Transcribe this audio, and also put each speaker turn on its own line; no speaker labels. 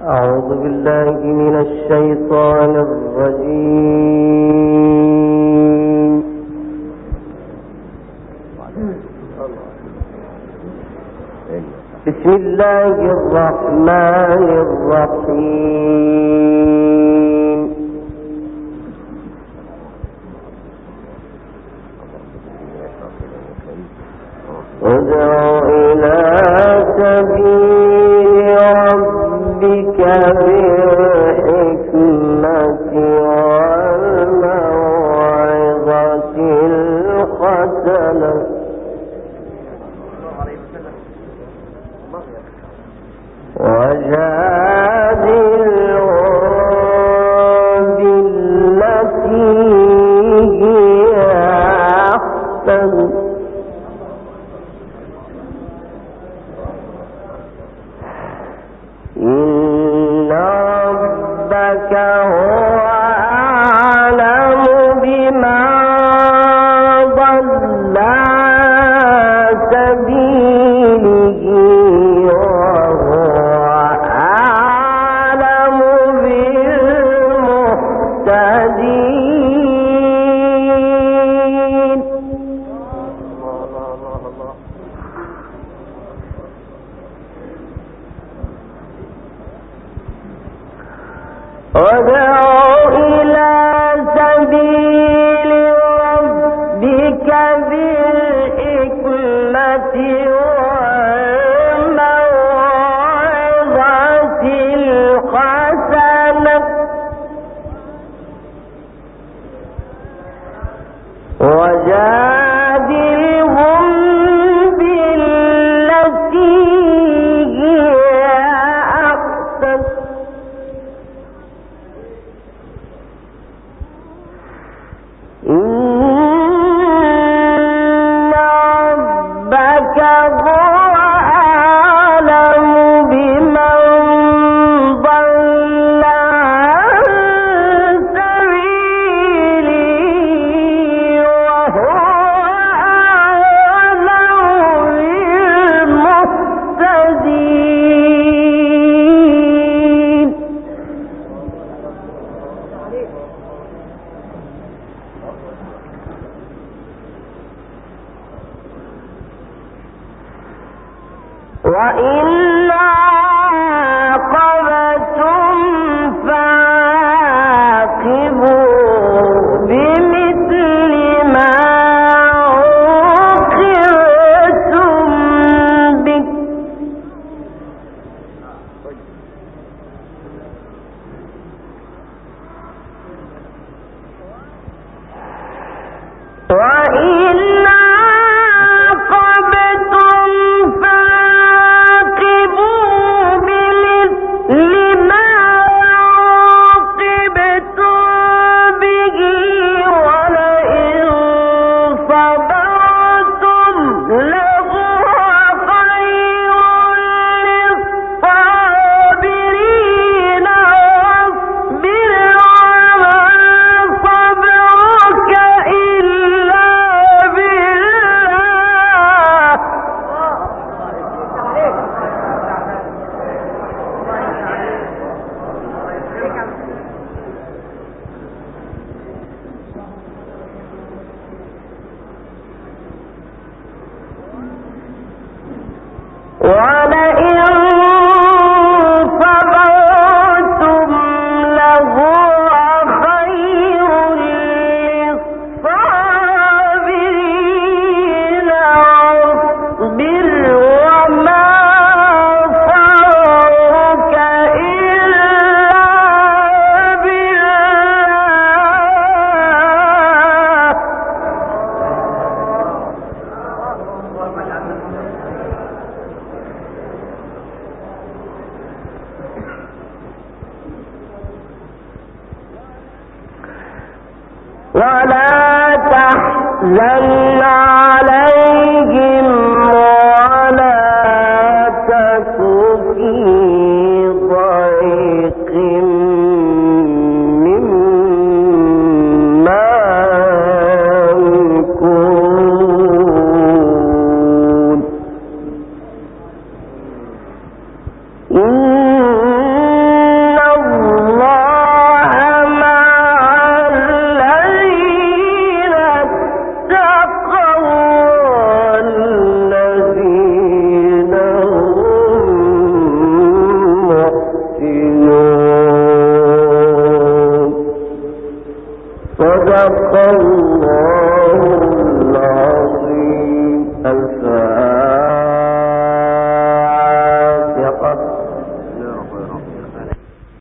أعوذ بالله من الشيطان الرجيم. بسم الله الرحمن الرحيم. ادع إلى سبيل ربك بالحكمة والموعظة الحسنة وجادلهم بالتي هي أحسن إن ربك هو أعلم بمن ضل عن سبيله وهو أعلم بالمهتدين. ادع إلى سبيل ربك بالحكمة والموعظة الحسنة وجادلهم بالتي هي أحسن إن ربك هو أعلم بمن ضل عن سبيله وهو أعلم بالمهتدين. وإن عاقبتم فعاقبوا بمثل ما عوقبتم به وإن عاقبتم فعاقبوا بمثل ما عوقبتم به ولئن صبرتم لهو خير للصابرين واصبر وما صبرك إلا بالله ولئن صبرتم لهو خير للصابرين واصبر وما صبرك إلا بالله ولا تحزن عليهم ولا تك في ضيق مما يكون إن صدق الله